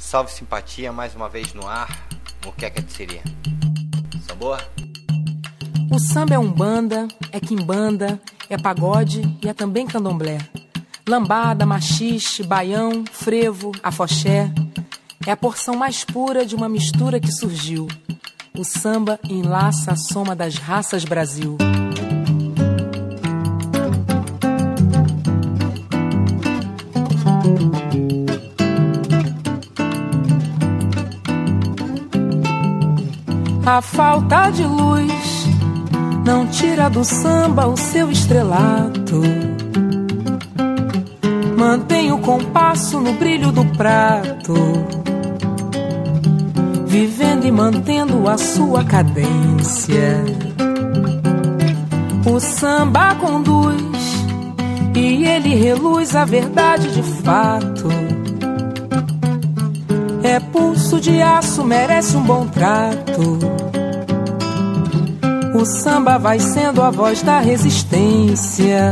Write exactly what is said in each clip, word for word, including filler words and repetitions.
Salve Simpatia, mais uma vez no ar. Moqueca de Siri. Sambor? O samba é umbanda, é quimbanda, é pagode e é também candomblé. Lambada, machixe, baião, frevo, afoxé. É a porção mais pura de uma mistura que surgiu. O samba enlaça a soma das raças Brasil. A falta de luz não tira do samba o seu estrelato. Mantém o compasso no brilho do prato, vivendo e mantendo a sua cadência. O samba conduz e ele reluz a verdade de fato. É pulso de aço, merece um bom trato. O samba vai sendo a voz da resistência.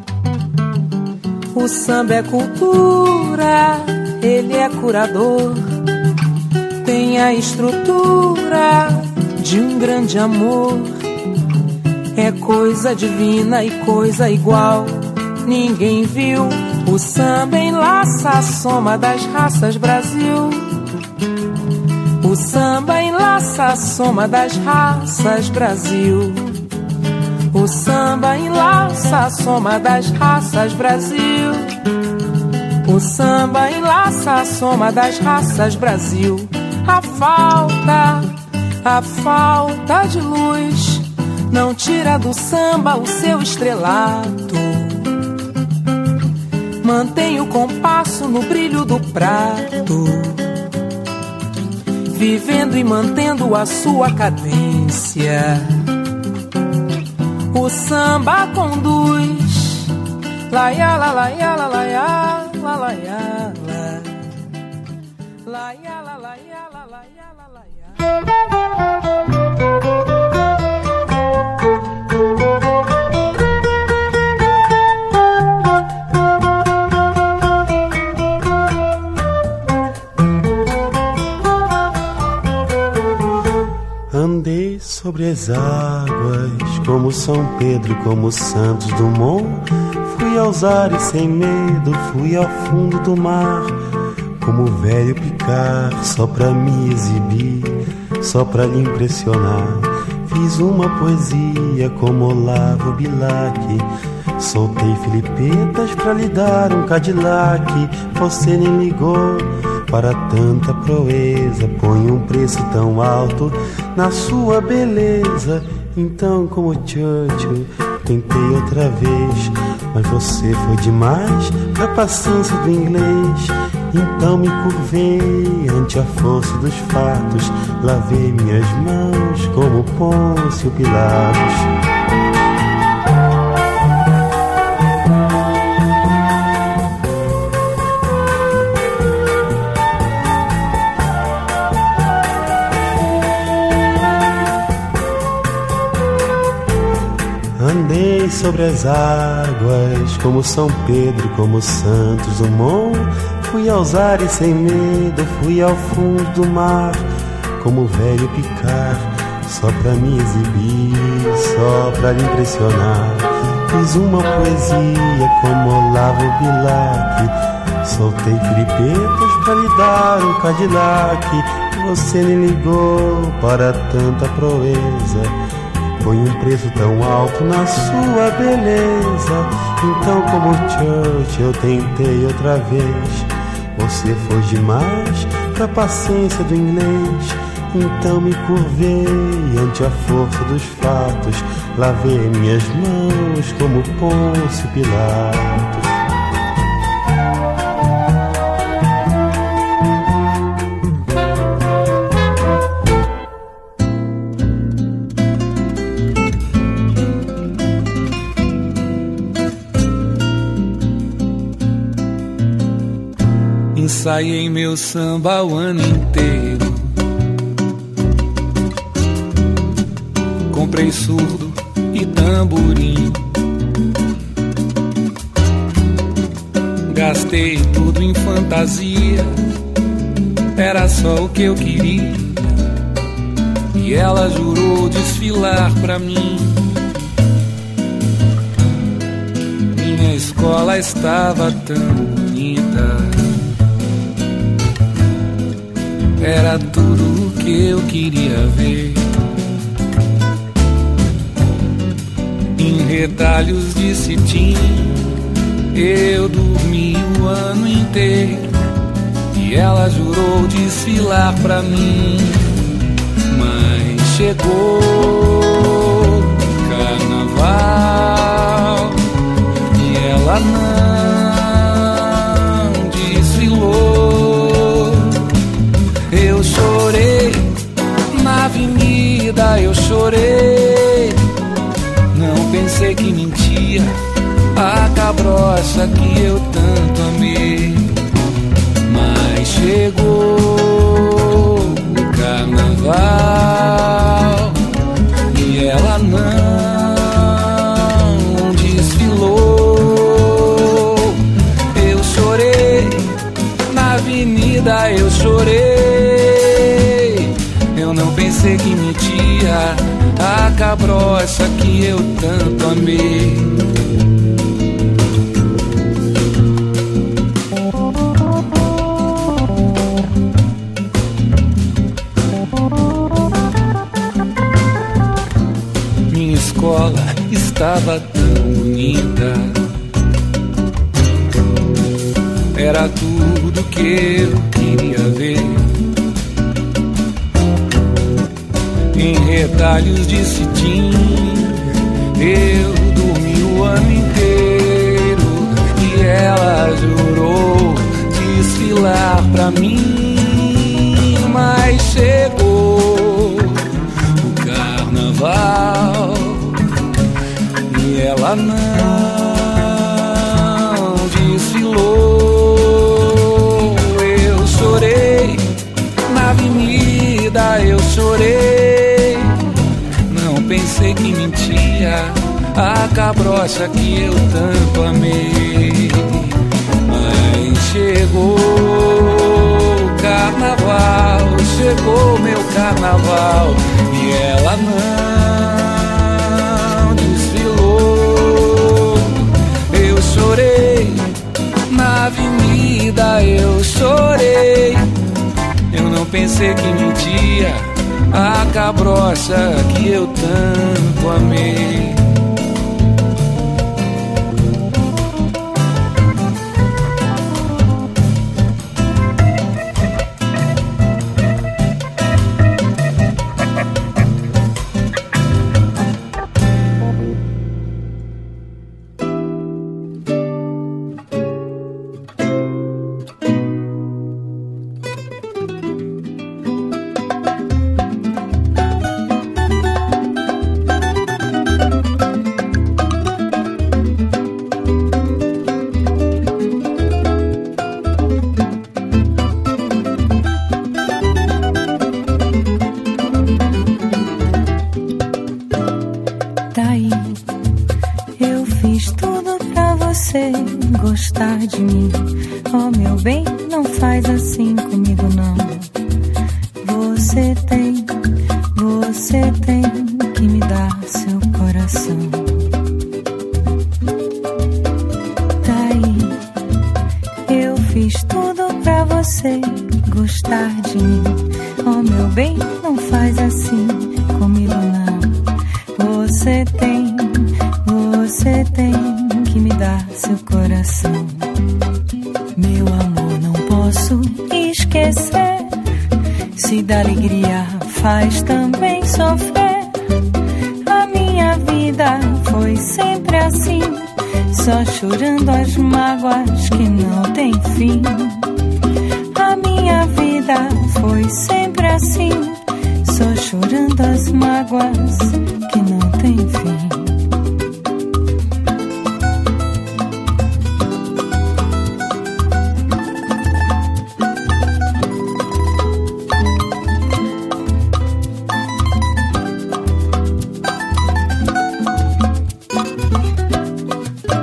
O samba é cultura, ele é curador. Tem a estrutura de um grande amor. É coisa divina e coisa igual ninguém viu. O samba enlaça a soma das raças Brasil. O samba enlaça a soma das raças Brasil. O samba enlaça a soma das raças Brasil. O samba enlaça a soma das raças Brasil. A falta, a falta de luz não tira do samba o seu estrelato. Mantém o compasso no brilho do prato, vivendo e mantendo a sua cadência. O samba conduz, laia la laia la laia la laia la laia la laia la laia la laia. Andei sobre as águas, como São Pedro, como Santos Dumont. Fui aos ares sem medo, fui ao fundo do mar, como o velho Picard, só pra me exibir, só pra lhe impressionar. Fiz uma poesia como Olavo Bilac, soltei filipetas pra lhe dar um Cadillac. Você nem ligou para tanta proeza, põe um preço tão alto na sua beleza. Então, como Churchill, tentei outra vez, mas você foi demais pra paciência do inglês. Então me curvei ante a força dos fatos, lavei minhas mãos como Pôncio Pilatos. Andei sobre as águas, como São Pedro, como Santos Dumont. Fui aos ares sem medo, fui ao fundo do mar, como o velho Picard, só pra me exibir, só pra lhe impressionar. Fiz uma poesia como Olavo Bilac, soltei filipetas pra lhe dar um Cadillac. Você nem ligou para tanta proeza, põe um preço tão alto na sua beleza. Então, como Churchill, eu tentei outra vez, você foi demais pra paciência do inglês. Então me curvei ante a força dos fatos, lavei minhas mãos como Pôncio Pilatos. Ensaiei meu samba o ano inteiro, comprei surdo e tamborim, gastei tudo em fantasia, era só o que eu queria. E ela jurou desfilar pra mim. Minha escola estava tão bonita, era tudo o que eu queria ver. Em retalhos de cetim eu dormi o ano inteiro. E ela jurou desfilar pra mim. Mas chegou o carnaval e ela não desfilou. Eu chorei na avenida, eu chorei. Não pensei que mentia a cabrocha que eu tanto amei. Mas chegou o carnaval e ela não desfilou. Eu chorei na avenida, eu chorei. Eu não pensei que mentia a cabrocha que eu tanto amei. Minha escola estava tão bonita, era tudo que eu queria ver. Em retalhos de cetim eu dormi o ano inteiro. E ela jurou desfilar pra mim. Mas chegou o carnaval e ela não desfilou. Eu chorei na avenida, eu chorei. Não pensei que mentia a cabrocha que eu tanto amei. Mas chegou o carnaval, chegou meu carnaval e ela não desfilou. Eu chorei na avenida, eu chorei. Eu não pensei que mentia a cabrocha que eu tanto amei. Gostar de mim, oh meu bem, não faz assim comigo não. Você tem, você tem que me dar seu coração. Tá aí, eu fiz tudo pra você gostar de mim. Oh meu bem, não faz assim comigo não. Você tem, você tem que me dar seu coração. Meu amor, não posso esquecer. Se da alegria faz também sofrer. A minha vida foi sempre assim, só chorando as mágoas que não tem fim. A minha vida foi sempre assim, só chorando as mágoas que não tem fim.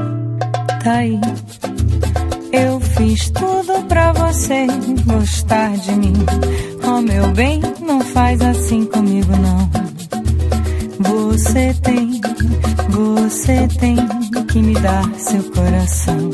Aí, eu fiz tudo pra você gostar de mim. Oh, meu bem, não faz assim comigo, não. Você tem, você tem que me dar seu coração.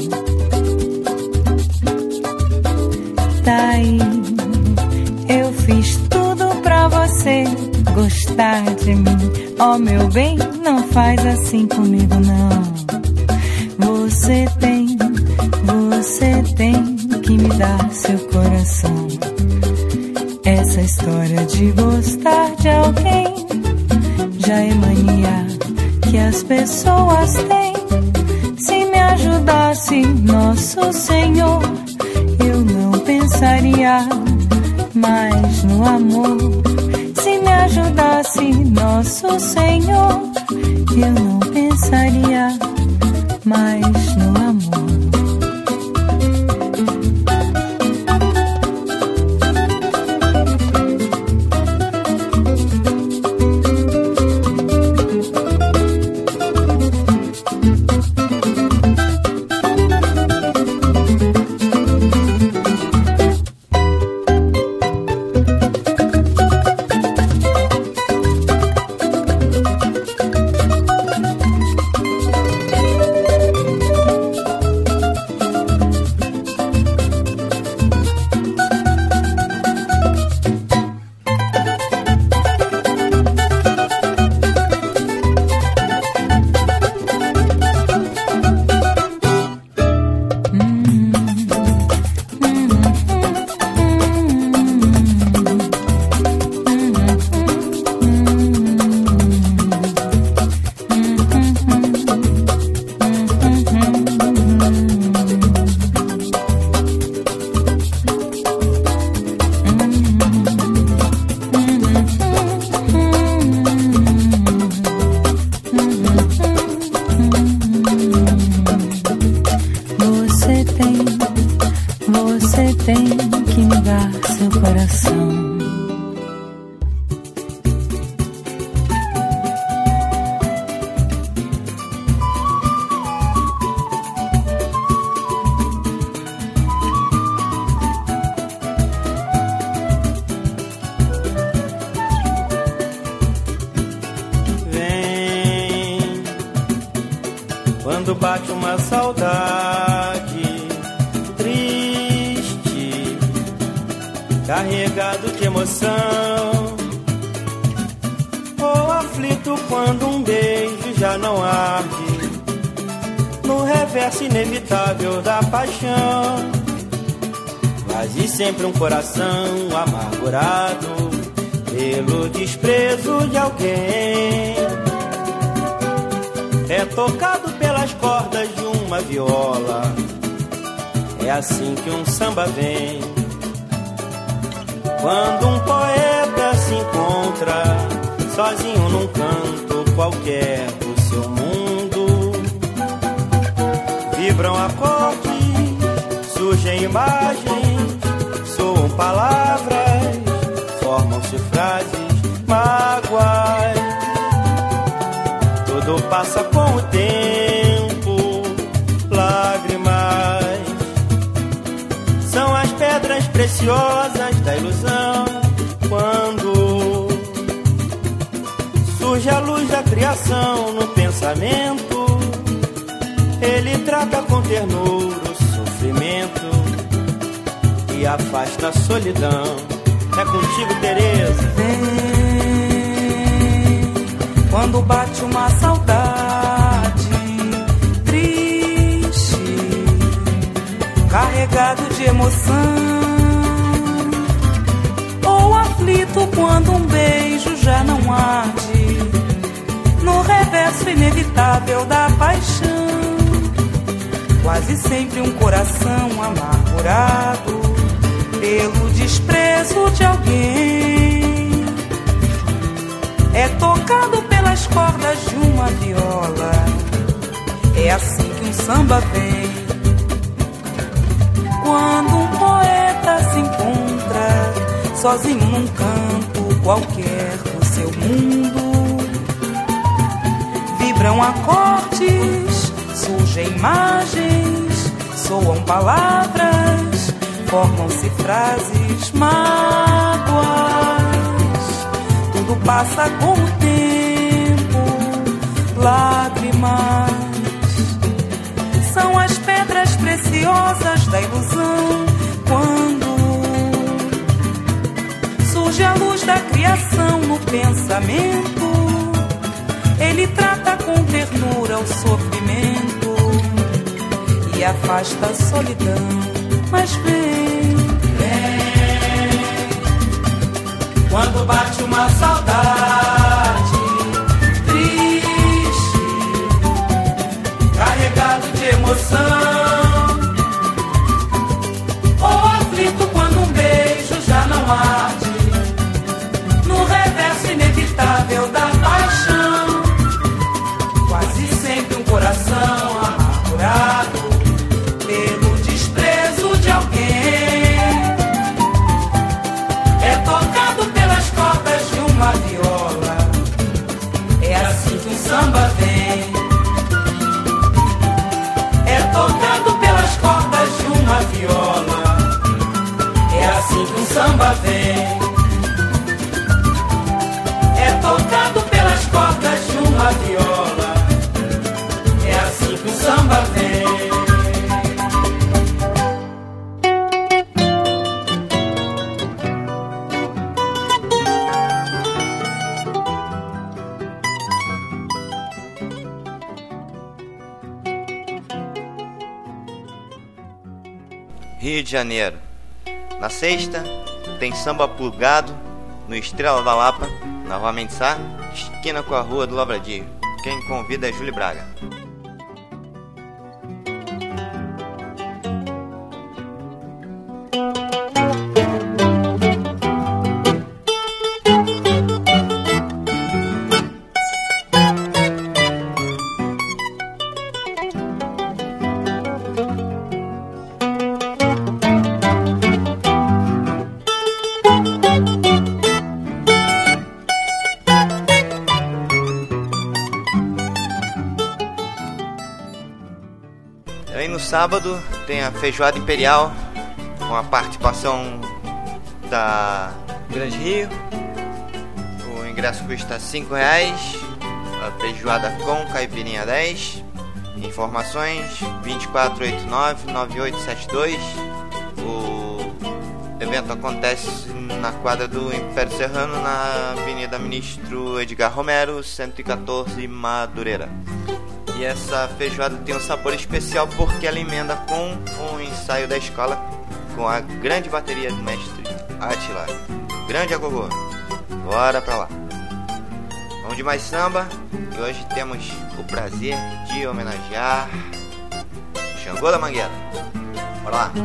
Tá aí, eu fiz tudo pra você gostar de mim. Oh, meu bem, não faz assim comigo, não. Você tem, você tem que me dar seu coração. Essa história de gostar de alguém já é mania que as pessoas têm. Se me ajudasse Nosso Senhor, eu não pensaria mais no amor. Se me ajudasse Nosso Senhor, eu não pensaria mais no amor. Quando bate uma saudade triste, carregado de emoção, ou aflito quando um beijo já não arde, no reverso inevitável da paixão, quase sempre um coração amargurado pelo desprezo de alguém. É tocado pelas cordas de uma viola, é assim que um samba vem. Quando um poeta se encontra sozinho num canto qualquer do seu mundo, vibram acordes, surgem imagens, soam palavras, formam-se frases, mágoas. Tudo passa com o tempo, lágrimas são as pedras preciosas da ilusão. Quando surge a luz da criação no pensamento, ele trata com ternura o sofrimento e afasta a solidão. É contigo, Tereza. Vem, quando bate uma saudade triste, carregado de emoção, ou aflito quando um beijo já não arde, no reverso inevitável da paixão, quase sempre um coração amargurado pelo desprezo de alguém. É tocado pelas cordas de uma viola, é assim que um samba vem. Quando um poeta se encontra sozinho num canto qualquer do seu mundo, vibram acordes, surgem imagens, soam palavras, formam-se frases, mágoas. Tudo passa com o tempo, lágrimas. São as pedras preciosas da ilusão. Quando surge a luz da criação no pensamento, ele trata com ternura o sofrimento e afasta a solidão. Mas vem, vem, quando bate uma saudade triste, carregado de emoção, ou aflito quando um beijo já não arde, no reverso inevitável da paixão, quase sempre um coração amargurado pelo desprezo de alguém, é tocado pelas cordas de uma viola, é assim que o samba vem, é tocado pelas cordas de uma viola, é assim que o samba vem, é tocado pelas cordas de uma viola, é assim que o samba vem. Rio de Janeiro. Na sexta, tem samba plugado no Estrela da Lapa, na Rua Mensá, esquina com a Rua do Lavradio. Quem convida é Júlio Braga. Aí no sábado tem a Feijoada Imperial, com a participação da Grande Rio. O ingresso custa cinco reais, a feijoada com caipirinha dez. Informações vinte e quatro oitenta e nove, noventa e oito setenta e dois. O evento acontece na quadra do Império Serrano, na Avenida Ministro Edgar Romero, cento e quatorze, Madureira. E essa feijoada tem um sabor especial porque ela emenda com o ensaio da escola, com a grande bateria do mestre Átila. Grande agogô. Bora pra lá. Vamos de mais samba. E hoje temos o prazer de homenagear Xangô da Mangueira. Bora lá.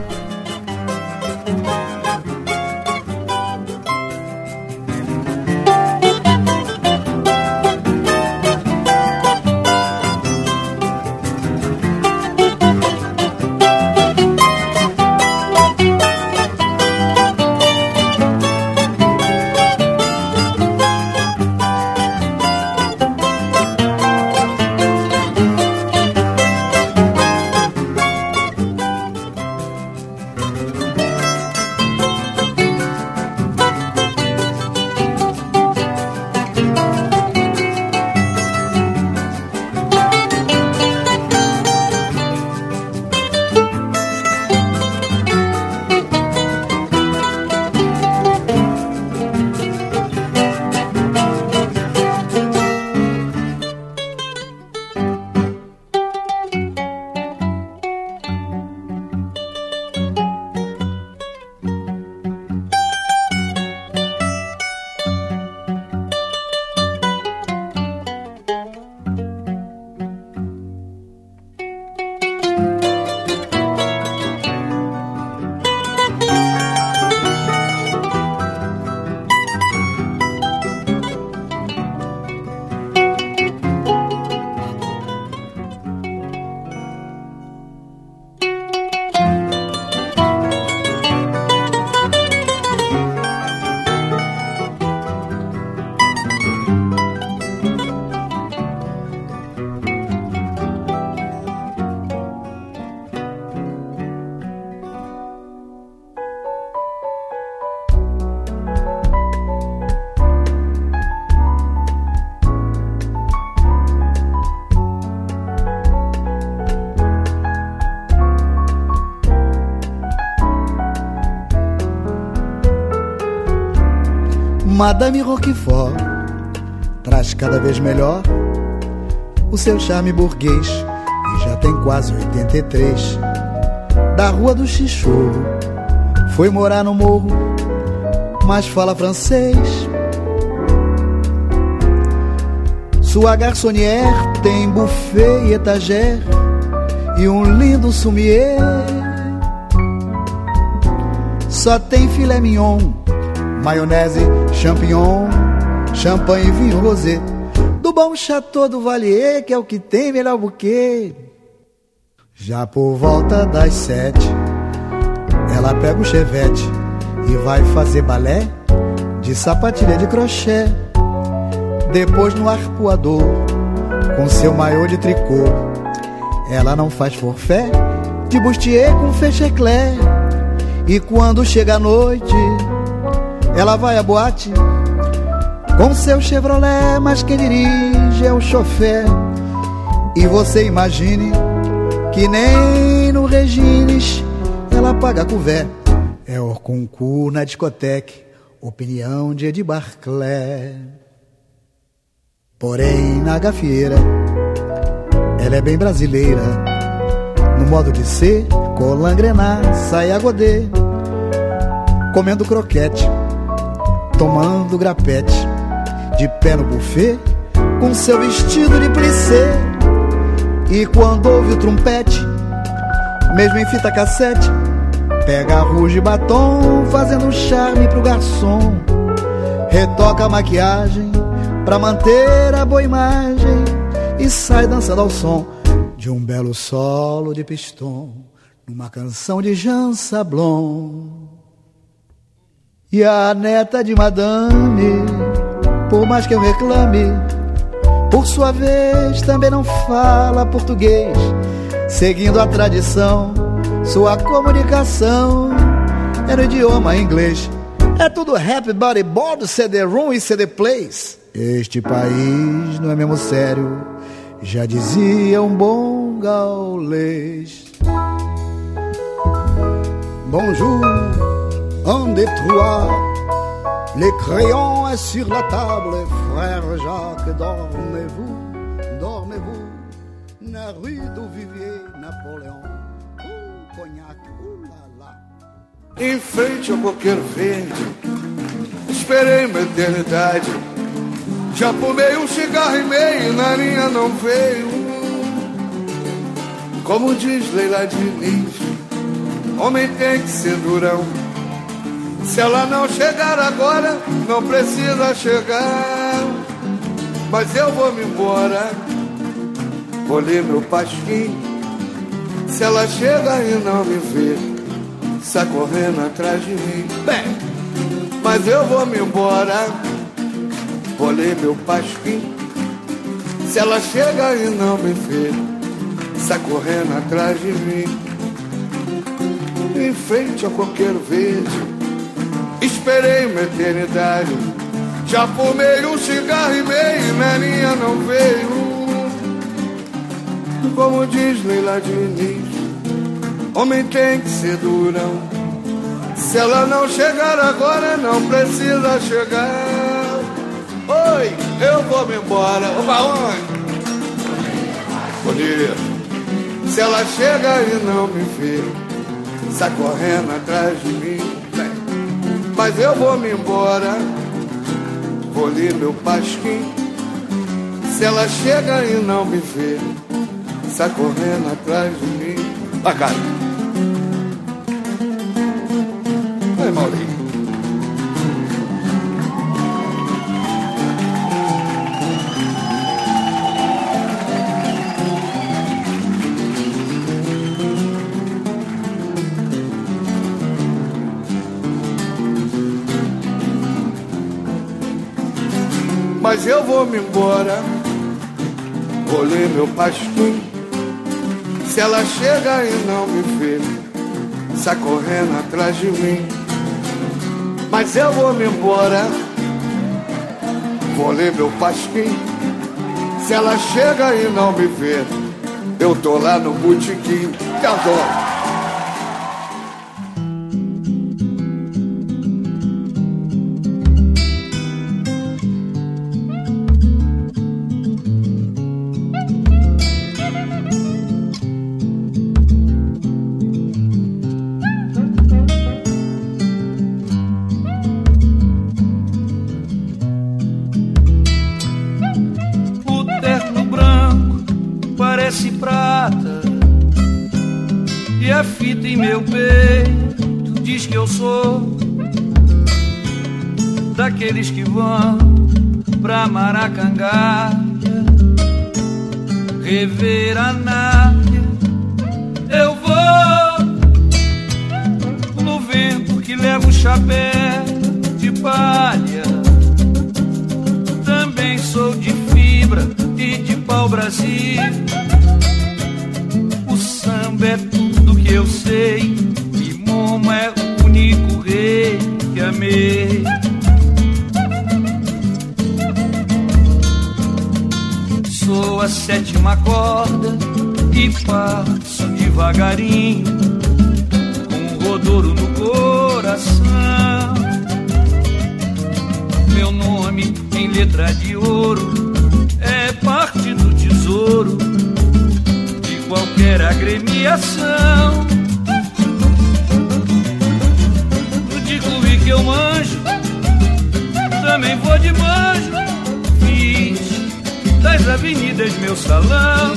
Madame Roquefort traz cada vez melhor o seu charme burguês e já tem quase oitenta e três. Da rua do Chichorro foi morar no morro, mas fala francês. Sua garçonnière tem buffet e etagère e um lindo sommelier. Só tem filé mignon, maionese, champignon, champanhe e vinho rosé do bom Chateau do Valier, que é o que tem melhor buquê. Já por volta das sete, ela pega o chevette e vai fazer balé de sapatilha de crochê. Depois no arpoador, com seu maiô de tricô, ela não faz forfé de bustier com fecheclé. E quando chega a noite, ela vai à boate com seu Chevrolet, mas quem dirige é o chofé. E você imagine que nem no Regines ela paga couvert. É o concurso na discoteca, opinião de Eddie Barclay. Porém na gafieira ela é bem brasileira, no modo de ser, colan grená, saia godê, comendo croquete, tomando grapete, de pé no buffet, com seu vestido de plissé. E quando ouve o trompete, mesmo em fita cassete, pega a rouge e batom, fazendo um charme pro garçom. Retoca a maquiagem pra manter a boa imagem e sai dançando ao som de um belo solo de piston numa canção de Jean Sablon. E a neta de madame, por mais que eu reclame, por sua vez também não fala português. Seguindo a tradição, sua comunicação é no idioma inglês. É tudo happy body board, C D room e C D place. Este país não é mesmo sério, já dizia um bom gaulês. Bonjour, un, deux, trois. Les crayons est sur la table, frère Jacques, dormez-vous, dormez-vous. Na rue do Vivier, Napoléon, um cognac, ulala. Em frente ao coqueiro verde, esperei uma eternidade. Já fumei um cigarro e meio, na linha não veio. Como diz Leila Diniz, homem tem que ser durão. Se ela não chegar agora, não precisa chegar. Mas eu vou me embora, vou ler meu pasquim. Se ela chega e não me vê, sai correndo atrás de mim. Bem, mas eu vou me embora, vou ler meu pasquim. Se ela chega e não me vê, sai correndo atrás de mim. Em frente ao coqueiro verde, esperei uma eternidade. Já fumei um cigarro e meio, na linha não veio. Como diz Leila Diniz, homem tem que ser durão. Se ela não chegar agora, não precisa chegar. Oi, eu vou me embora. Opa, onde? Bonito. Se ela chega e não me vê, sai correndo atrás de mim. Mas eu vou me embora, vou ler meu pasquim. Se ela chega e não me vê, sai correndo atrás de mim. Vai, cara. Vai, Maurinho. Mas eu vou me embora, vou ler meu pasquim. Se ela chega e não me vê, sai correndo atrás de mim. Mas eu vou me embora, vou ler meu pasquim. Se ela chega e não me vê, eu tô lá no botequim. Te adoro. fita em meu peito diz que eu sou daqueles que vão pra Maracangalha rever a Nádia. Eu vou no vento que leva o chapéu de palha. Também sou de fibra e de pau-brasil. O samba é tudo que eu sei e Momo é o único rei que amei. Sou a sétima corda e passo devagarinho, com um rodouro no coração. Meu nome em letra de ouro é parte do tesouro de qualquer agremiação. De clube que eu manjo, também vou de banjo. Fiz das avenidas meu salão,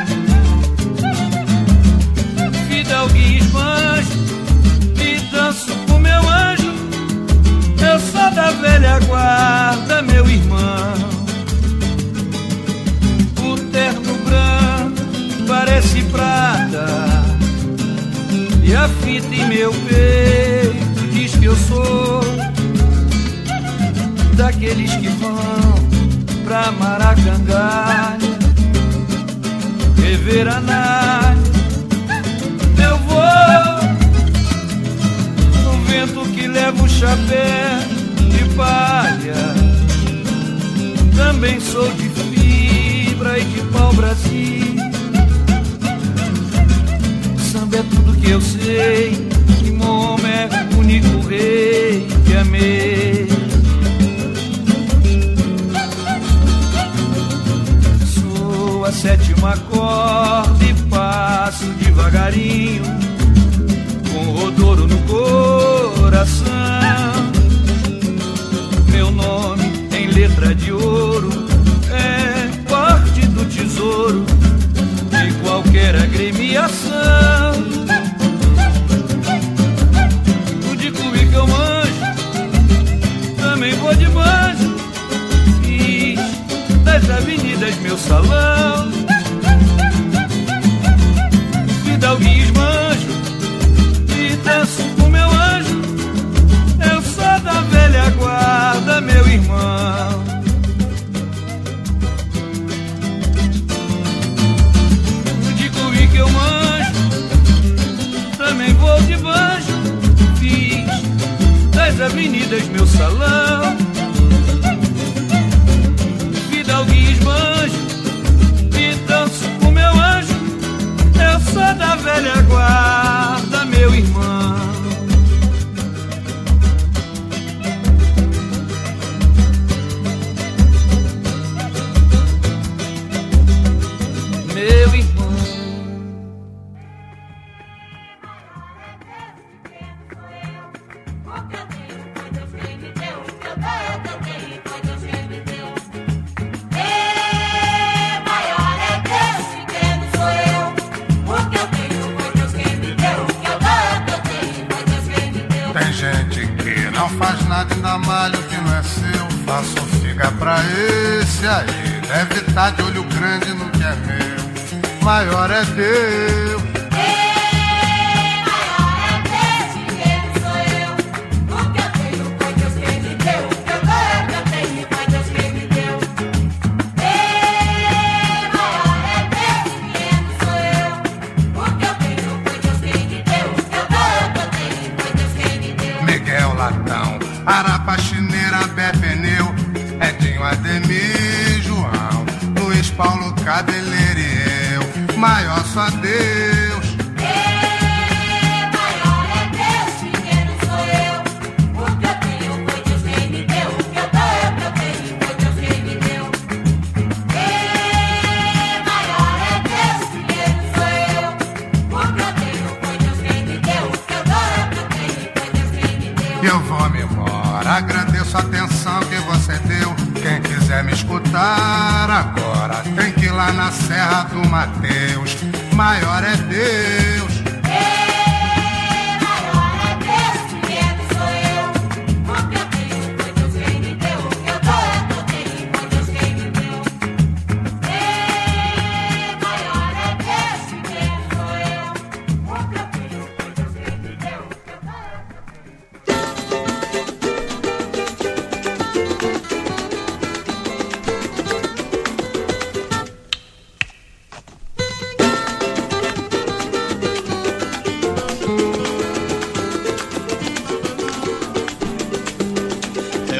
Fidalgo e esbanjo, e danço com meu anjo. Eu sou da velha guarda, meu irmão. O terno branco parece prata e a fita em meu peito diz que eu sou daqueles que vão pra Maracangalha rever a Nádia. Eu vou no vento que leva o chapéu de palha. Também sou de fibra e de pau-brasil. Samba é tudo que eu sei e Momo é o único rei que amei. A sétima corda e passo devagarinho, com rodouro no coração. Meu nome em letra de ouro é parte do tesouro de qualquer agremiação. O de clube que eu manjo, também vou de banjo. Fiz das avenidas meu salão, Fidalgo e esbanjo, e danço com meu anjo. Eu sou da velha guarda, meu irmão. De clube que eu manjo, também vou de banjo. Fiz das avenidas meu salão, Fidalgo e esbanjo, e danço com meu anjo. Eu sou da velha guarda, meu irmão. Meu irmão. Ainda malho que não é seu, faço figa pra esse aí. Deve tá de olho grande no que é meu, maior é Deus. Ei, maior é Deus, pequeno sou eu. O que eu tenho foi Deus quem me deu. O que eu dou é o que eu tenho, foi Deus quem me deu. Ei, maior é Deus, pequeno sou eu. O que eu tenho foi Deus quem me deu. O que eu dou é o que eu tenho, foi Deus quem me deu. Miguel Latão, Arapaxineira, Bé Pneu, Edinho, Ademir, João, Luiz Paulo, Cabeleira e eu, maior só Deus. Ei, maior é Deus, pequeno sou eu. O que eu tenho foi Deus quem me deu. O que eu dou é o que eu tenho, foi Deus quem me deu. Ei, maior é Deus, pequeno sou eu. O que eu tenho foi Deus quem me deu. O que eu dou é o que eu tenho, foi Deus quem me deu. E eu vou-me embora, agradeço a atenção que você deu. Quem quiser me escutar agora, tem que ir lá na Serra do Mateus, maior é Deus. Ei,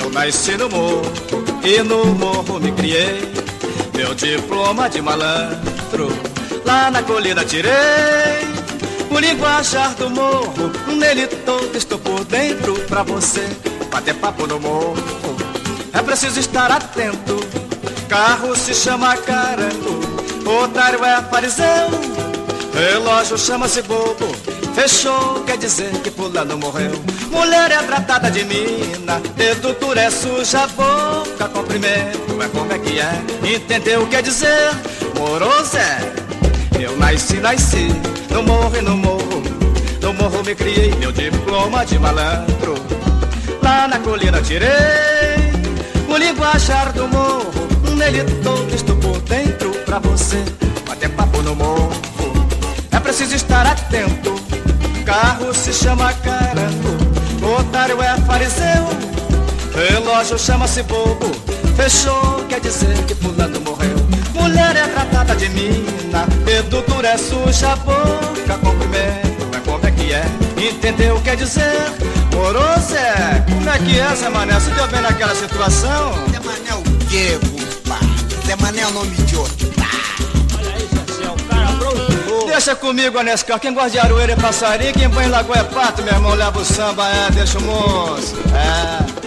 Eu nasci no morro e no morro me criei. Meu diploma de malandro lá na colina tirei. O linguajar do morro, nele todo estou por dentro. Pra você bater papo no morro é preciso estar atento. Carro se chama carango, otário é fariseu, relógio chama-se bobo, fechou quer dizer que fulano morreu. Mulher é tratada de mina, dedo duro é suja, boca cumprimento é como é que é, entendeu? Quer dizer, moroso é. Eu nasci, nasci, no morro e no morro, no morro me criei, meu diploma de malandro lá na colina tirei. O linguajar do morro, nele todo estou por dentro. Pra você bater papo no morro é preciso estar atento. Carro se chama carango, otário é fariseu, relógio chama-se bobo, fechou quer dizer que fulano morreu. Mulher é tratada de mina, dedo duro é suja, boca cumprimento é como é que é, entendeu? Quer dizer, moroso é. Como é que é, Zé Mané? Você deu bem naquela situação? Zé Mané o quê, compadre? Zé Mané é o nome de outro. Olha aí, Zé, o cara pronto. Deixa comigo, Anescar, quem gosta de aroeira é passarinho, quem põe lagoa é pato, meu irmão, leva o samba, é, deixa o moço, é.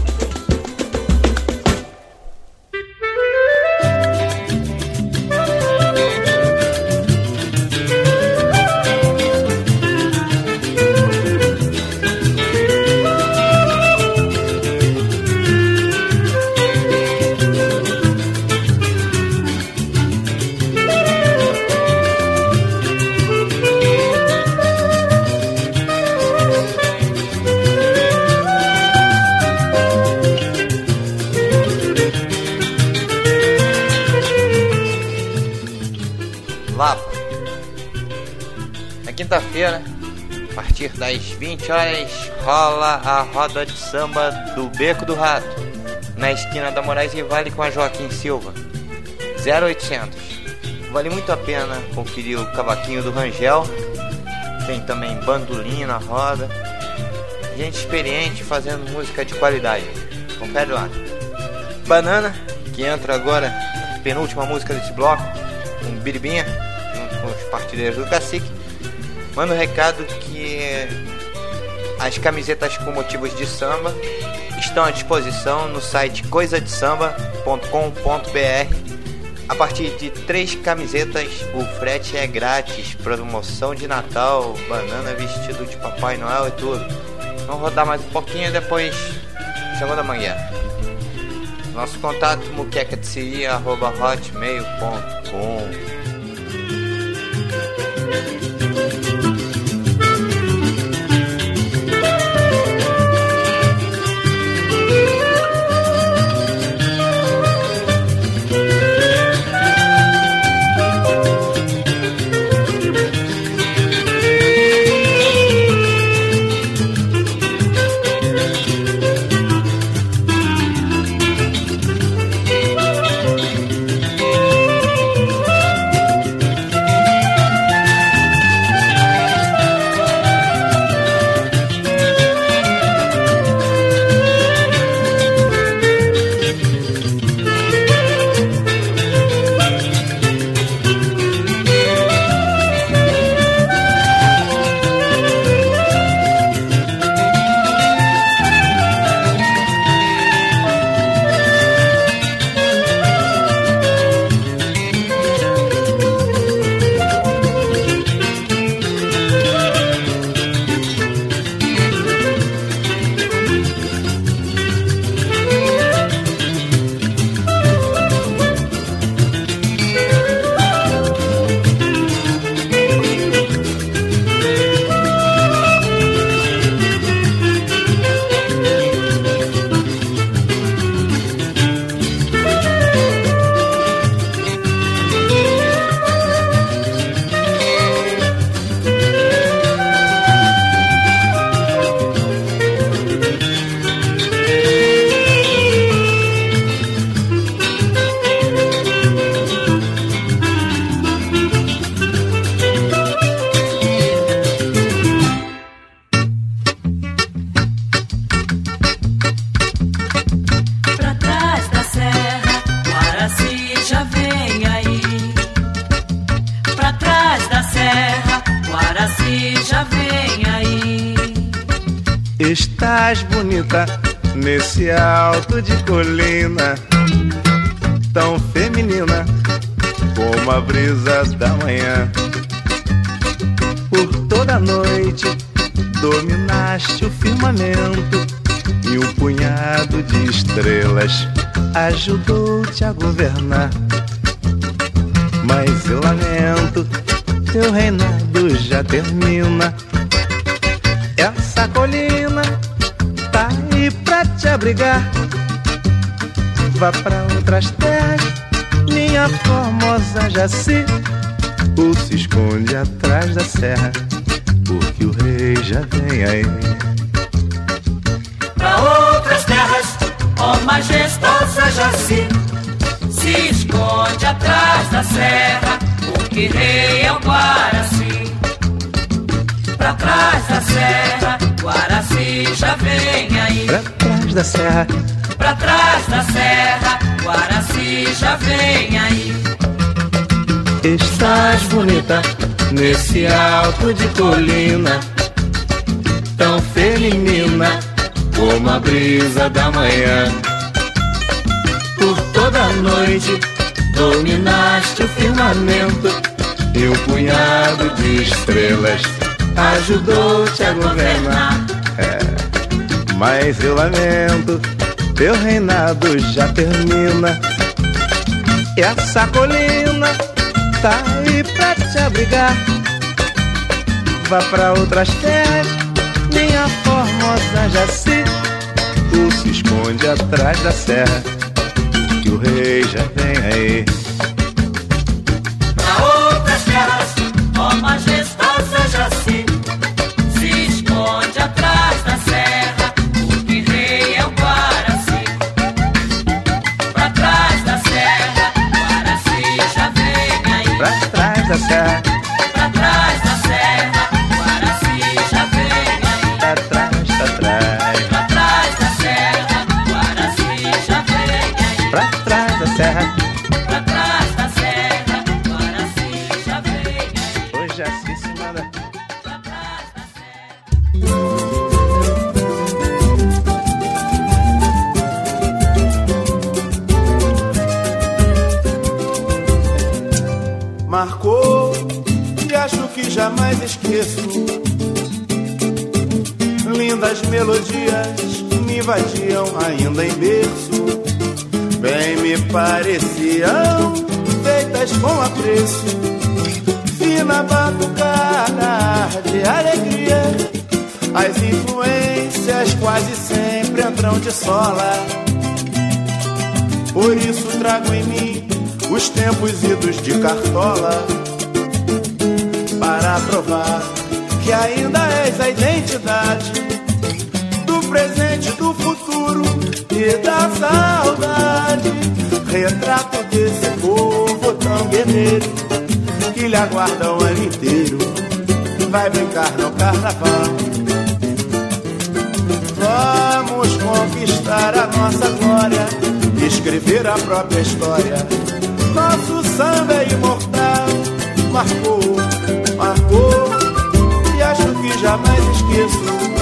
Quinta-feira, a partir das vinte horas, rola a roda de samba do Beco do Rato, na esquina da Moraes e Vale com a Joaquim Silva, zero oitocentos. Vale muito a pena conferir o cavaquinho do Rangel, tem também bandolim na roda, gente experiente fazendo música de qualidade, confere lá. Banana, que entra agora, penúltima música desse bloco, com Biribinha, junto com os partideiros do Cacique. Manda um recado que as camisetas com motivos de samba estão à disposição no site coisa de samba ponto com ponto b r. A partir de três camisetas o frete é grátis. Promoção de Natal, banana vestido de Papai Noel e tudo. Vamos rodar mais um pouquinho depois chegou da manhã. Nosso contato muqueca de siri arroba hotmail ponto com. Estás bonita nesse alto de colina, tão feminina como a brisa da manhã. Por toda a noite dominaste o firmamento e um punhado de estrelas ajudou-te a governar. Mas eu lamento, teu reinado já termina. Essa colina tá aí pra te abrigar. Vá pra outras terras, minha formosa Jaci, ou se esconde atrás da serra, porque o rei já vem aí. Pra outras terras, ó majestosa Jaci, se esconde atrás da serra, porque rei é o Guaraci. Pra trás da serra, Guaraci já vem aí. Pra trás da serra, pra trás da serra, Guaraci já vem aí. Estás bonita nesse alto de colina, tão feminina como a brisa da manhã. Por toda a noite dominaste o firmamento e um punhado de estrelas ajudou-te a governar. É, mas eu lamento, teu reinado já termina. E essa colina tá aí pra te abrigar. Vá pra outras terras, minha formosa Jaci, ou se esconde atrás da serra, que o rei já vem aí. Pra outras terras, ó majestosa Jaci, se esconde atrás da serra, porque rei é o Guaraci. Pra trás da serra, Guaraci já vem aí. Pra trás da serra, pra trás da serra, Guaraci já vem aí. pra trás, pra trás, Pra trás da serra, Guaraci já vem aí. pra trás da serra. Pra trás da serra, Guaraci já vem aí. Hoje assim se manda. Pra trás da serra. Marcou e acho que jamais esqueço. Lindas melodias me invadiam ainda em berço. Bem me pareciam feitas com apreço. Fina batucada de alegria. As influências quase sempre entram de sola. Por isso trago em mim os tempos idos de Cartola, para provar que ainda és a identidade do presente, do futuro e da saudade. Retrato desse povo tão guerreiro que lhe aguarda o ano inteiro. Vai brincar no carnaval. Vamos conquistar a nossa glória, escrever a própria história. Nosso samba é imortal. Marcou, marcou, e acho que jamais esqueço.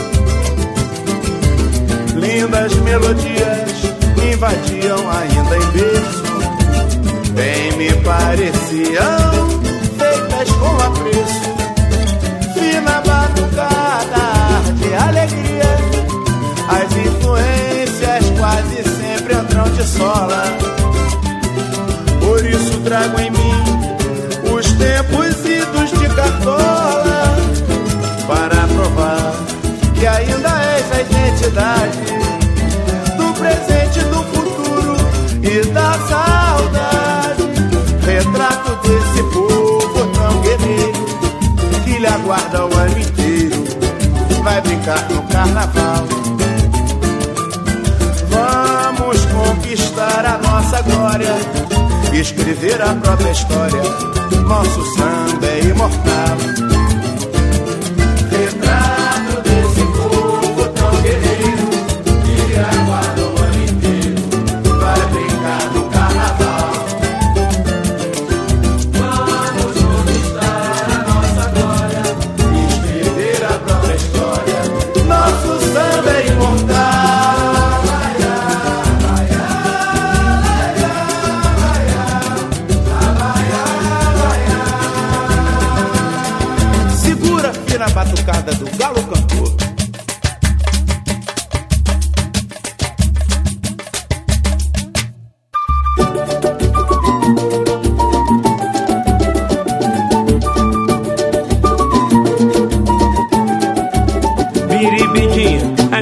Lindas melodias me invadiam ainda em berço. Bem me pareciam feitas com apreço. Fina batucada de alegria. As influências quase sempre entram de sola. Por isso trago em mim os tempos idos de Cartola, para provar que ainda és a identidade do presente, do futuro e da saudade. Retrato desse povo tão guerreiro que lhe aguarda o ano inteiro. Vai brincar no carnaval. Vamos conquistar a nossa glória, escrever a própria história. Nosso samba é imortal. Retrato desse povo tão guerreiro que lhe aguarda o ano inteiro. Vai brincar no carnaval. Vamos conquistar a nossa glória, escrever a própria história. Nosso samba é imortal.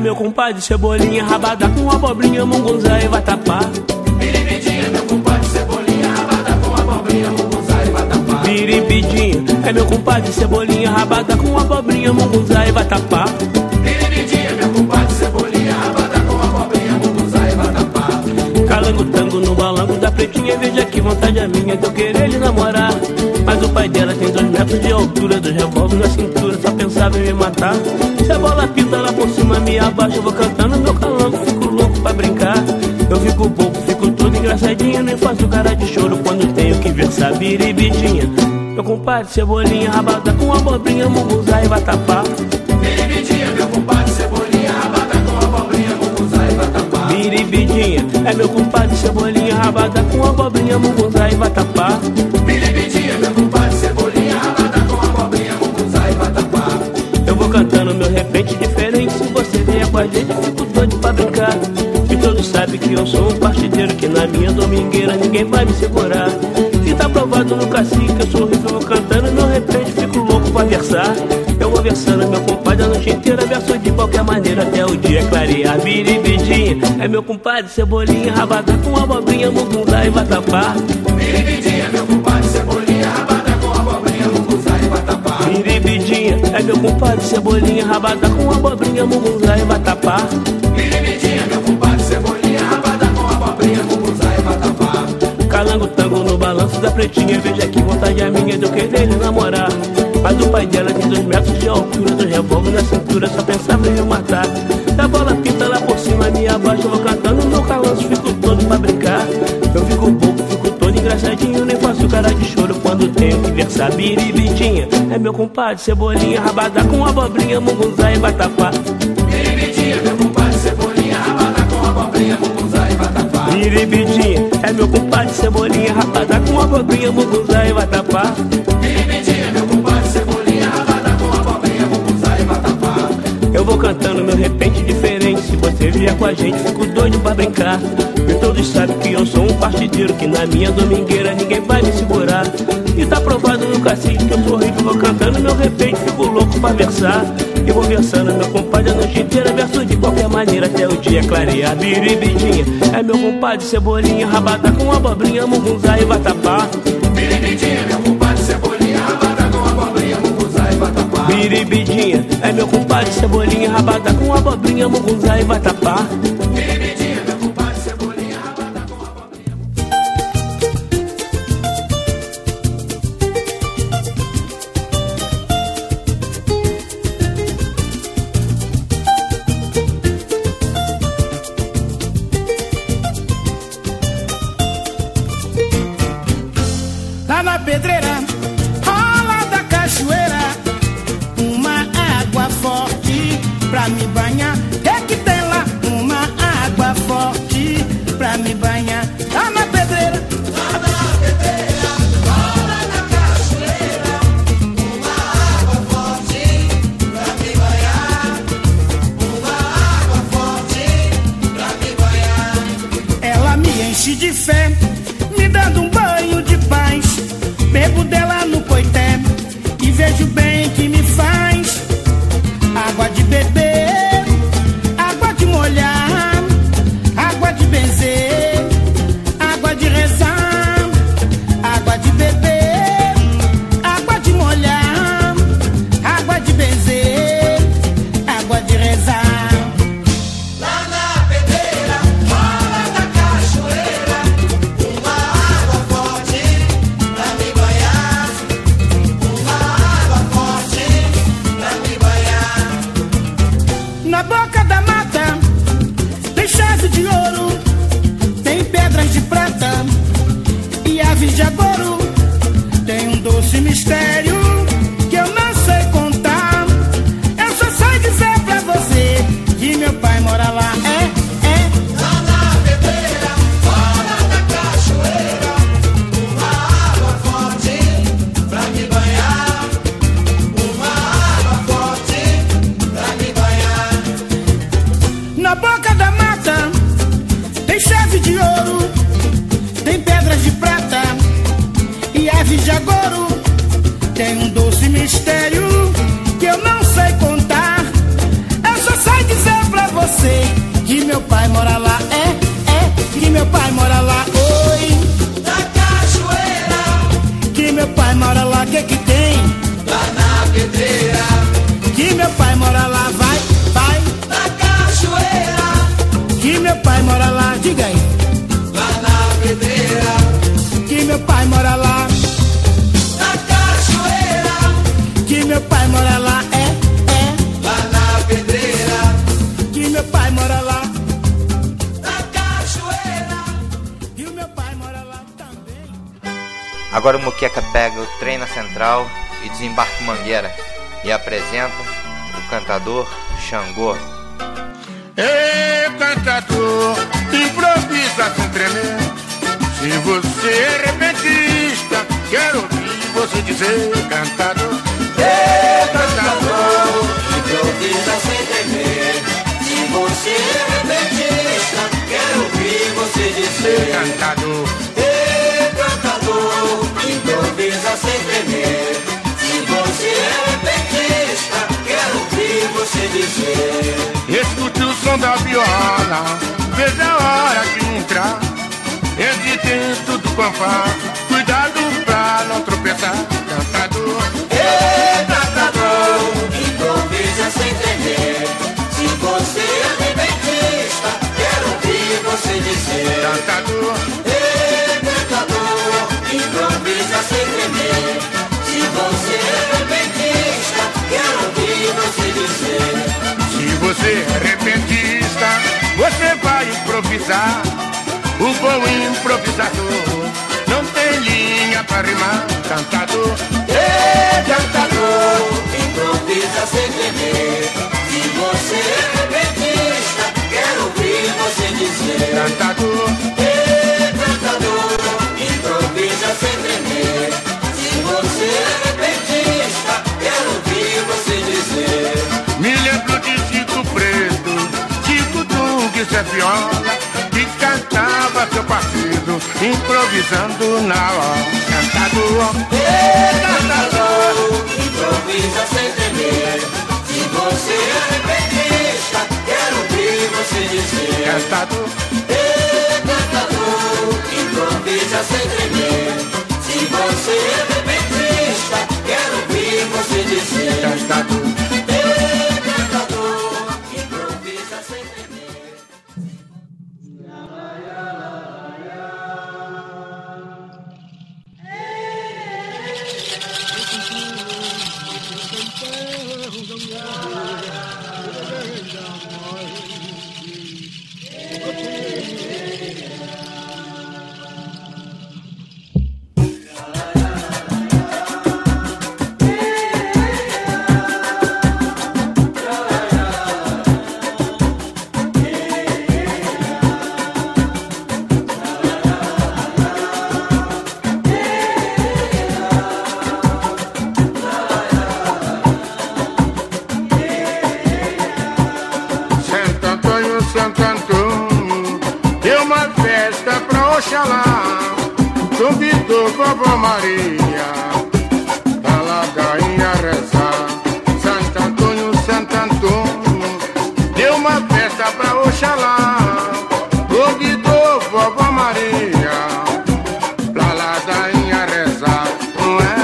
meu compadre Cebolinha, rabada com abobrinha, mungunzá e vatapá. Biribidinha, meu compadre Cebolinha, rabada com abobrinha, mungunzá e vatapá. Biribidinha, é meu compadre Cebolinha, rabada com abobrinha, mungunzá e vatapá. Biribidinha, meu compadre Cebolinha, rabada com abobrinha, mungunzá e vatapá. Calango tango no balango da pretinha, veja que vontade a minha de eu querer lhe namorar. Mas o pai dela tem dois metros de altura, dois revólver na cintura, só pensava em me matar. Se a bola pinta lá por cima, me abaixa, eu vou cantando meu calango, fico louco pra brincar. Eu fico bobo, fico todo engraçadinho, nem faço cara de choro quando tenho que versar. Biribidinha, meu compadre Cebolinha, rabada com abobrinha, mungunzá e vatapá. Biribidinha, meu compadre Cebolinha, rabada com abobrinha, mungunzá e vatapá. Biribidinha, é meu compadre Cebolinha, rabada com abobrinha, mungunzá e vatapá. Biribidinha, meu compadre Cebolinha, rabada com abobrinha, mungunzá e vatapá. Eu vou cantando meu repente diferente, se você vier com a gente, fico doido pra brincar. E todos sabem que eu sou um partideiro, que na minha domingueira ninguém vai me segurar. E tá provado no cacique, eu sou horrível, eu vou cantando meu repente, fico louco pra versar. Eu vou versando meu compadre a noite inteira, verso de qualquer maneira até o dia clarear. Biribidinha, é meu compadre Cebolinha, rabada com abobrinha, mungunzá e vatapá. Biribidinha, meu compadre Cebolinha, rabada com abobrinha, mungunzá e vatapá. Biribidinha, é meu compadre Cebolinha, rabada com abobrinha, mungunzá e vatapá. Biribidinha, meu compadre Cebolinha, rabada com abobrinha, mungunzá e vatapá. Calango tango no balanço da pretinha, veja que vontade a minha de eu querer lhe namorar. Mas o pai dela tem dois metros de altura, dois revólver na cintura, só pensava em me matar. Se a bola pinta lá por cima, me abaixa, eu vou cantando meu calanço, fico todo pra brincar. Eu fico bobo, fico todo engraçadinho, nem faço cara de choro quando tenho que versar. Biribidinha, é meu compadre Cebolinha, rabada com abobrinha, mungunzá e vatapá. Biribidinha, meu compadre Cebolinha, rabada com abobrinha, mungunzá e vatapá. Biribidinha, é meu compadre Cebolinha, rabada com abobrinha, mungunzá e vatapá. Biribidinha, meu compadre Cebolinha, rabada com abobrinha, mungunzá e vatapá. Eu vou cantando meu repente diferente, se você vier com a gente, fico doido pra brincar. E todos sabem que eu sou um partideiro, que na minha domingueira ninguém vai me segurar. E tá provado no cacique que eu sou horrível, vou cantando meu repente, fico louco pra versar. Eu vou versando meu compadre a noite inteira, verso de qualquer maneira até o dia clarear. Biribidinha, é meu compadre Cebolinha, rabada com abobrinha, mungunzá e vatapá. Biribidinha, meu compadre Cebolinha, rabada com abobrinha, mungunzá e vatapá. Biribidinha, é meu compadre Cebolinha, rabada com abobrinha, mungunzá e vatapá. Biribidinha, meu compadre Cebolinha, rabada com abobrinha. Lá na pedreira, rola da cachoeira, uma água forte pra me banhar. Que que tem lá? Uma água forte pra me banhar. Lá na pedreira, Lá na pedreira, rola da cachoeira, uma água forte pra me banhar. Uma água forte pra me banhar. ela me enche de fé, me dando um banho de paz. Bebo dela no coité e vejo bem que me faz. Água de beber, água de molhar, água de benzer, água de rezar. Água de beber, água de molhar, água de benzer, água de rezar. Lá na pedreira, rola da cachoeira, uma água forte pra me banhar. Uma água forte pra me banhar. Na boca da mata tem chave de ouro, tem pedras de prata e aves de agouro. Tem um doce mistério que eu não sei contar. Eu só sei dizer pra você que meu pai mora lá. É, é. Lá na pedreira, rola da cachoeira, uma água forte pra me banhar. Uma água forte pra me banhar. Na boca da mata tem chave de ouro, tem pedras de prata e aves de agouro. Tem um doce mistério que eu não sei contar. Eu só sei dizer pra você mora lá, diga aí. Lá na pedreira. Que meu pai mora lá. Na cachoeira. Que meu pai mora lá, é, é. Lá na pedreira. Que meu pai mora lá. Na cachoeira. E o meu pai mora lá também. Agora o Muqueca pega o trem na central e desembarca em Mangueira e apresenta o cantador Xangô. Ei, cantador, improvisa sem tremer. Se você é repentista, quero ouvir você dizer, cantador. Ei, cantador, improvisa sem tremer. Se você é repentista, quero ouvir você dizer, cantador. Ei, cantador, improvisa sem tremer. Se você é repentista, quero ouvir você dizer. Escute o som da viola, veja a hora de entrar. Entre dentro do compasso, cuidado pra não tropeçar, cantador. Ei, cantador, improvisa sem tremer. Se você é repentista, quero ouvir você dizer, cantador. Ei, cantador, improvisa sem tremer. Se você é repentista, quero ouvir você dizer. Se você é repentista, você vai improvisar. O bom improvisador não tem linha pra rimar, cantador. Ei, cantador, improvisa sem tremer. Se você é repentista, quero ouvir você dizer, cantador. Ei, cantador, improvisa sem tremer. Se você é repentista, quero ouvir você dizer. Me lembro de Chico Preto, Chico Tungues é viola, que cantava seu partido, improvisando na hora, cantador. Ei, cantador, improvisa sem tremer. Se você é repentista, quero ouvir você dizer, cantador. Ei, cantador, improvisa sem tremer. Se você é repentista, quero ouvir você dizer, cantador. Ei, cantador, improvisa sem tremer. Convidou vovó Maria pra ladainha rezar. Santo Antônio, Santo Antônio deu uma festa pra Oxalá. Convidou vovó Maria pra ladainha rezar. Não é?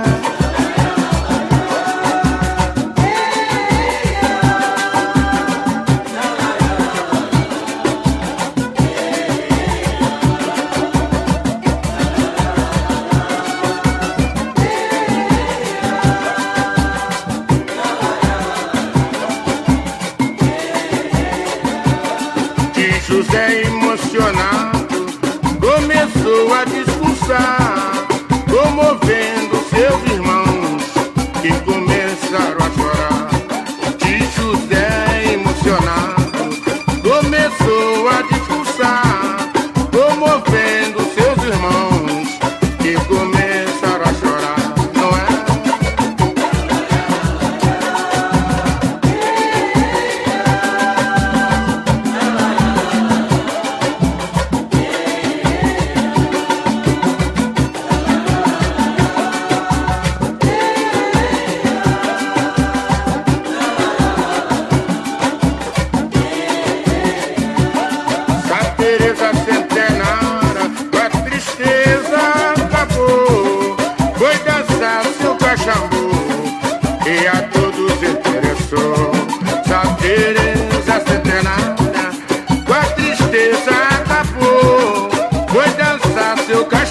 José emocionado começou a discursar, comovendo seus irmãos que começaram a chorar. E José emocionado começou a discursar, comovendo seus irmãos que começaram a chorar. Não é?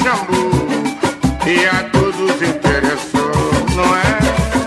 Caxambu e a todos interessou, não é?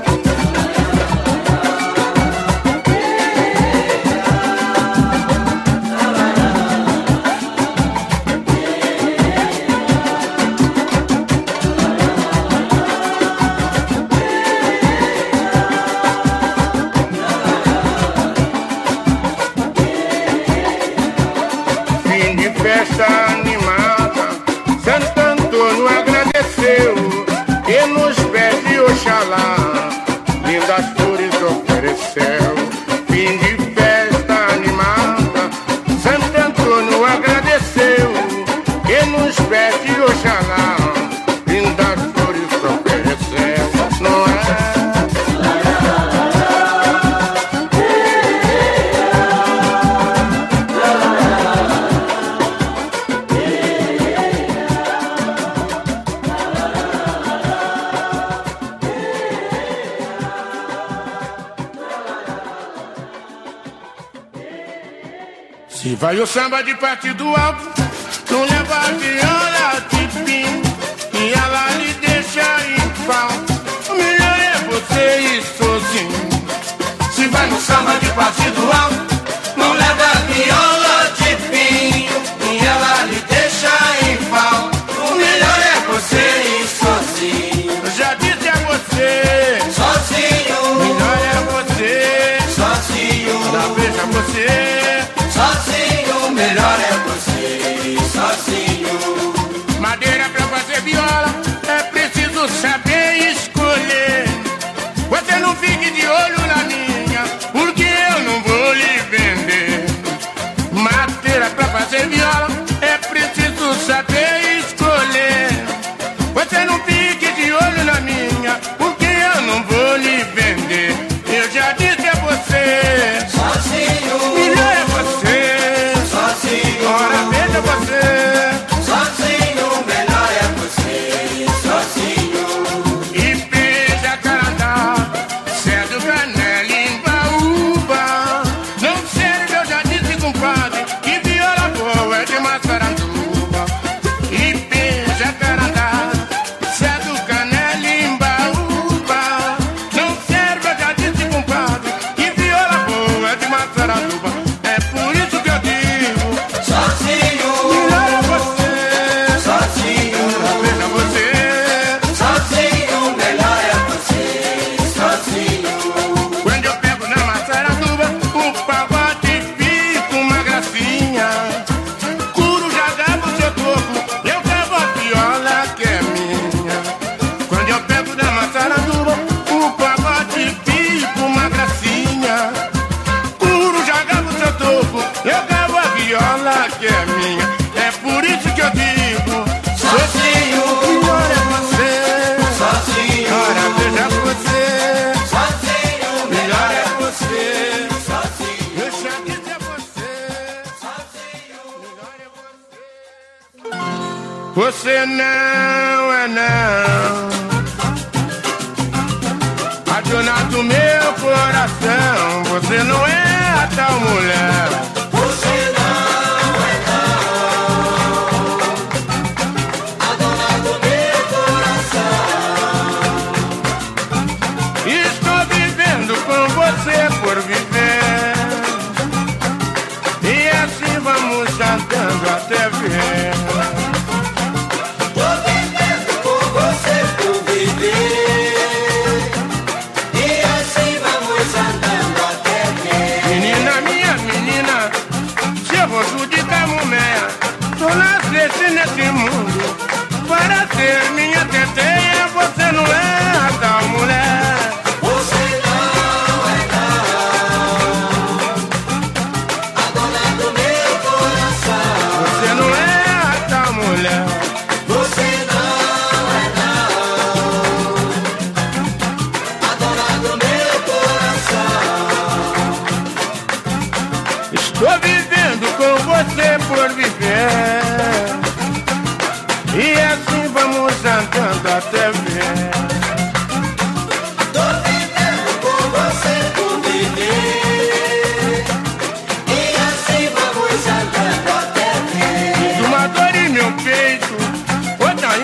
Festa animada, Santo Antônio agradeceu e nos pés de Oxalá lindas flores ofereceu. Fim de festa animada, Santo Antônio agradeceu e nos pés de Oxalá lindas flores ofereceu, não é? Se vai o samba de partido alto, não leva a viola de fim e ela lhe deixa em falta. O melhor é você ir sozinho. Se vai no samba de partido alto, não leva a viola de fim e ela lhe deixa em falta. O melhor é você ir sozinho. Eu já disse a você, sozinho. Melhor é você, sozinho. Ela veja você. Sozinho, melhor é você, sozinho. Madeira pra fazer viola, é preciso saber escolher. Você não fique de olho na minha, porque eu não vou lhe vender. Madeira pra fazer viola, é preciso saber escolher. Você não fique de olho na minha, porque eu não vou lhe vender. Eu já disse a você, sozinho, melhor é você, sozinho. Ora veja você, sozinho, melhor é você, sozinho. E beija Carandá, cedo canela em baúba. Não serve, eu já disse, compadre, que viola boa é de Massaranduba. E beija Carandá, cedo canela em baúba. Não serve, eu já disse, compadre, que viola boa é de Massaranduba. É por isso que eu digo, sozinho, melhor é você, sozinho. Veja você, sozinho, melhor é você, sozinho. Quando eu pego na Massaranduba, o pagode fica uma gracinha. Curo já gabo o seu corpo, eu cavo a viola que é minha. Quando eu pego na Massaranduba, o pagode fica uma gracinha. Curo já gabo o seu topo, eu cavo a viola que é minha. É por isso que eu digo, sozinho, melhor é você, sozinho. Ora veja você, sozinho, melhor é você, sozinho. Eu já disse a você, sozinho, melhor é você. Você não é não, a dona do meu coração. Você não é a tal mulher. Você não é não, a dona do meu coração. Estou vivendo com você por viver, e assim vamos andando até ver. Estou vivendo com você por viver, e assim vamos andando até ver. Menina, minha menina, se eu vou judicar mulher, tu nasceste nesse mundo para ser minha teteia. Você não é a tal mulher. Você não é não, a dona do meu coração. Você não é a tal mulher. Você não é não, a dona do meu coração. Estou vivendo com você por viver, e assim vamos andando até ver. Tô vivendo com você por viver, e assim vamos andando até ver. Uma dor em meu peito, outra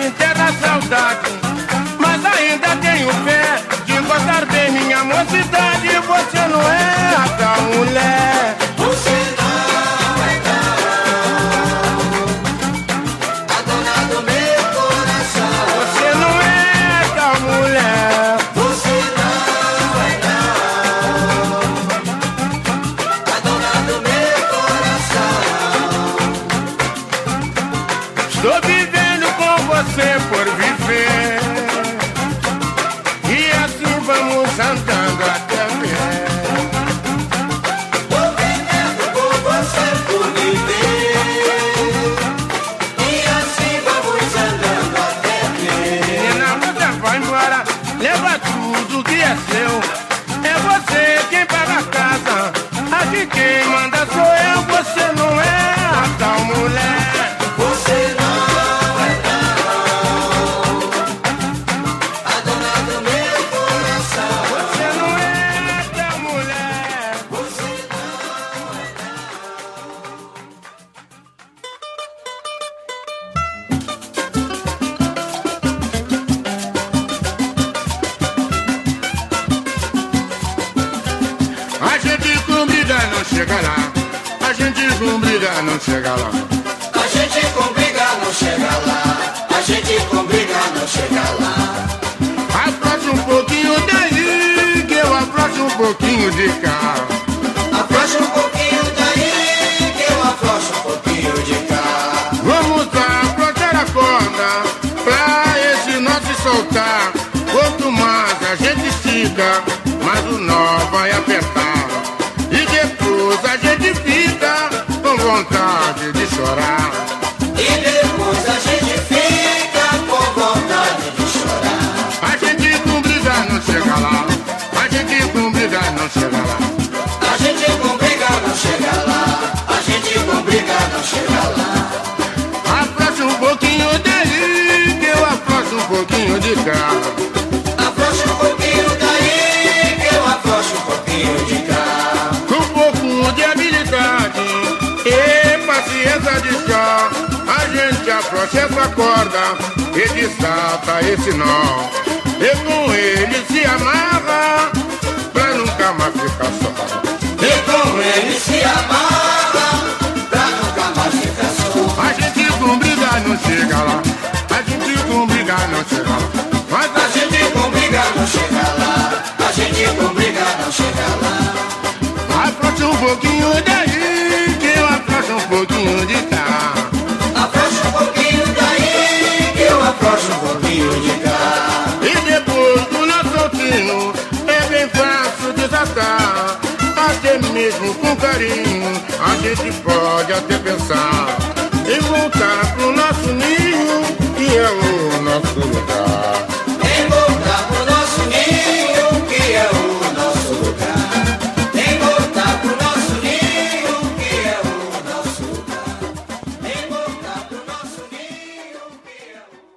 Tô vivendo com você por viver, e assim vamos andando até a pé. Tô vivendo com você por viver, e assim vamos andando até a pé. Menina, você vai embora, leva tudo que é seu. É você quem paga a casa, aqui quem manda sou eu. Você não é a tal mulher. Você não é não, a dona do meu coração. Você não é a tal mulher. Você não é A gente com briga não chega lá. A gente com briga não chega lá. A gente com briga não chega lá. A gente com briga não chega lá. Afrouxa um pouquinho daí, que eu afrouxo um pouquinho de cá. Afrouxa um pouquinho daí, que eu afrouxo um pouquinho de cá. Vamos afrouxar a corda pra esse nó se soltar. Quanto mais a gente estica, mais o nó vai apertar. E depois a gente fica com vontade de chorar. E depois a gente fica com vontade de chorar. A gente com briga não chega lá. A gente com briga não chega lá. A gente com briga não chega lá. A gente com briga não chega lá. Afrouxa um pouquinho daí, que eu afrouxo um pouquinho de cá. Afrouxa um pouquinho daí, que eu afrouxo um pouquinho de cá. Com um pouco de habilidade e paciência de chá, a gente afrouxa essa corda e desata esse nó. E com ele se amarra pra nunca mais ficar só. E com ele se amarra pra nunca mais ficar só. A gente com briga não chega lá. A gente com briga não chega lá. Mas A gente com briga não chega lá. A gente com briga não chega lá. afrouxa um pouquinho daí, que eu afrouxo um pouquinho de cá. Afrouxa um pouquinho daí, que eu afrouxo um pouquinho de cá. E depois do nosso soltinho é bem fácil desatar. Até mesmo com carinho a gente pode até pensar em voltar pro nosso ninho, que é o nosso lugar. Em voltar pro nosso ninho, que é o nosso lugar. Em voltar pro nosso ninho, que é o nosso lugar. Em voltar pro nosso ninho, que é o...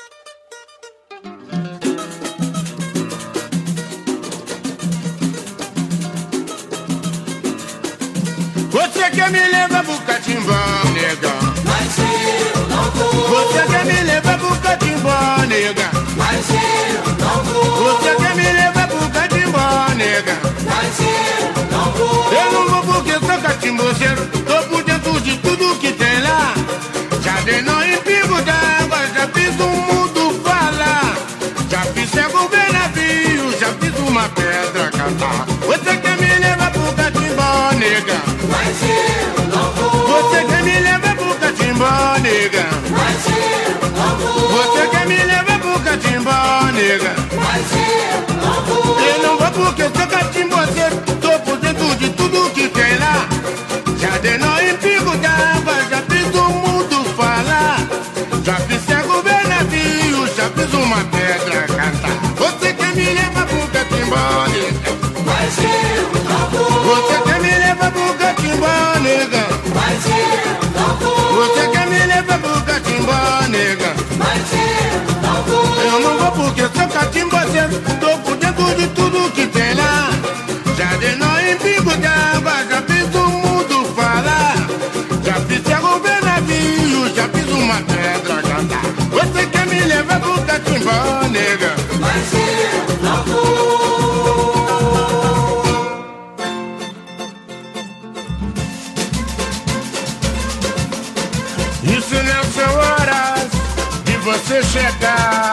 Você quer me levar pro catimbão, nega? Mas eu não vou. Você quer me levar pro catimbão, nega? Mas eu não vou. Você quer me levar pro catimbão, nega? Mas eu não vou. Eu não vou porque sou catimboceiro, tô por dentro de tudo que tem lá. Já dei nó em pingo d'água, já fiz um mundo falar. Já fiz cego ver navio, já fiz uma pedra cantar. Você quer me levar pro catimbó, nega? Mas eu não vou. Você quer me levar pro catimbó, nega? Mas eu não vou. Você quer me levar pro catimbó, nega? Mas eu não vou. Eu não vou porque eu sou catimboceiro, tô por dentro de tudo que tem lá. Já dei nó em pingo d'água, já fiz o mundo falar. Já fiz cego ver navio, já fiz uma pedra cantar. Você quer me levar pro catimbó, nega? Mas eu não vou. Você quer me levar pro catimbó, nega? Mas eu não vou. Você quer me levar pro catimbó, nega? Mas eu não vou. Eu não vou porque sou catimboceiro, tô por dentro de tudo que tem lá. Já dei nó em pingo d'água, já fiz o mundo falar. Já fiz cego ver navio, já fiz uma pedra cantar. Você quer me levar pro catimbó, nega? Mas eu não vou. Isso não são horas de você chegar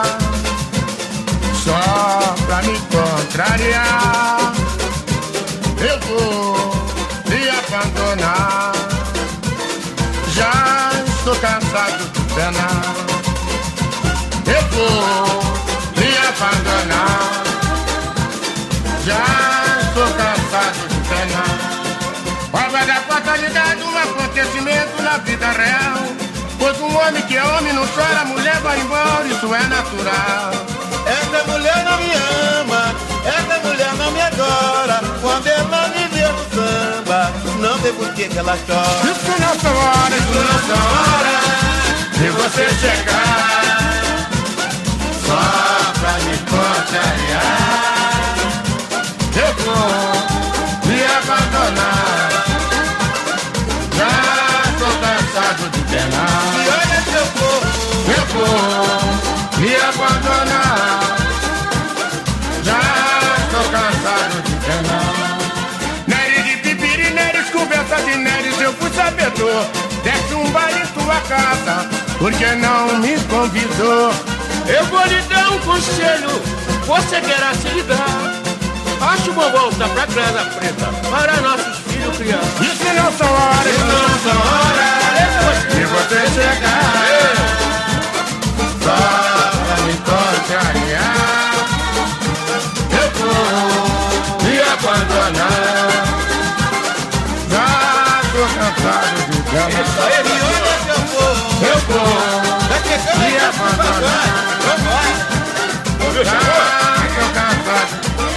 só pra me contrariar. Eu vou me abandonar. Já estou cansado penar. Eu vou me abandonar. Já estou cansado de penar. Prova da fatalidade, um acontecimento na vida real. Pois um homem que é homem não chora, a mulher vai embora, isso é natural. Essa mulher não me ama, essa mulher não me adora. Quando ela me vê no samba, não sei por que que ela chora. Isso não são horas, isso não são horas de você chegar só pra me contrariar. Eu vou me abandonar. Já tô cansado de penar. E olha que eu vou, eu vou me abandonar. Já tô cansado de penar. Nery de pipiri, nery, conversa de nery, eu fui sabedor. Desce um baile em tua casa, porque não me convidou. Eu vou lhe dar um conselho, você quer se ligar. Acho bom voltar pra casa preta, para nossos filhos criar. Isso não são horas, isso não são horas de você chegar só pra me contrariar. Eu vou me abandonar. Já tô cansado de penar. e olha que eu vou, Eu vou me abandonar. Já tô cansado.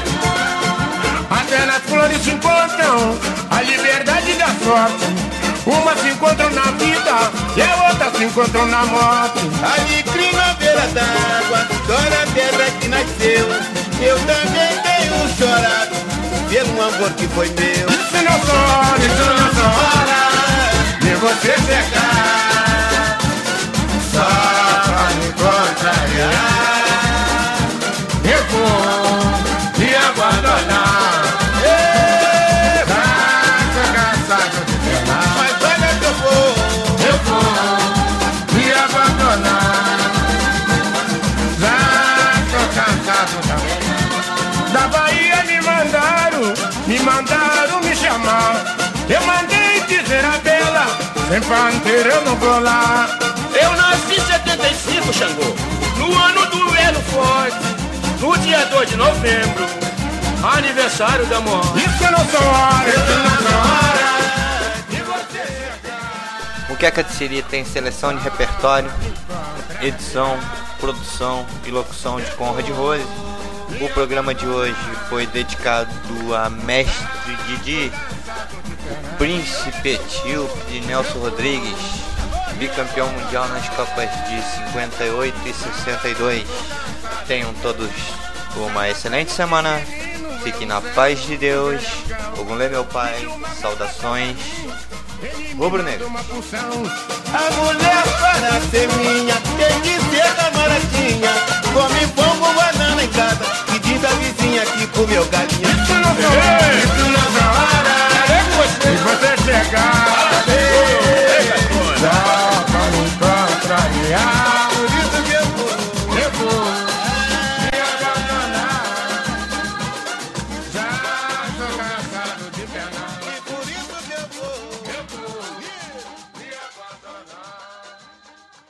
Até nas flores se encontram a liberdade da sorte. Uma se encontram na vida e a outra se encontram na morte. alecrim na beira d'água, dói a pedra que nasceu. Eu também tenho chorado pelo amor que foi meu. Isso não são horas, isso não são horas de você chegar só pra me contrariar. Eu vou me abandonar. Já tô cansado de penar. Mas olha que eu vou, Eu vou me abandonar. Já tô cansado da... da Bahia me mandaram, me mandaram me chamar. Eu mandei dizer a Bela, sem panteira eu não vou lá. Eu nasci em setenta e cinco, Xangô, no ano do Elo Forte, no dia dois de novembro, aniversário da morte. Isso não são horas, isso não são horas de você chegar. O Que a Catisseria tem seleção de repertório, edição, produção e locução de Conrad Rose. O programa de hoje foi dedicado a Mestre Didi, o Príncipe Etíope de Nelson Rodrigues, bicampeão mundial nas Copas de cinquenta e oito e sessenta e dois. Tenham todos uma excelente semana, fiquem na paz de Deus. Ogumlê, meu pai, saudações. Rubro Negro. a mulher para ser minha tem que ser camaradinha. Come pão com banana em casa e diz a vizinha que comeu galinha.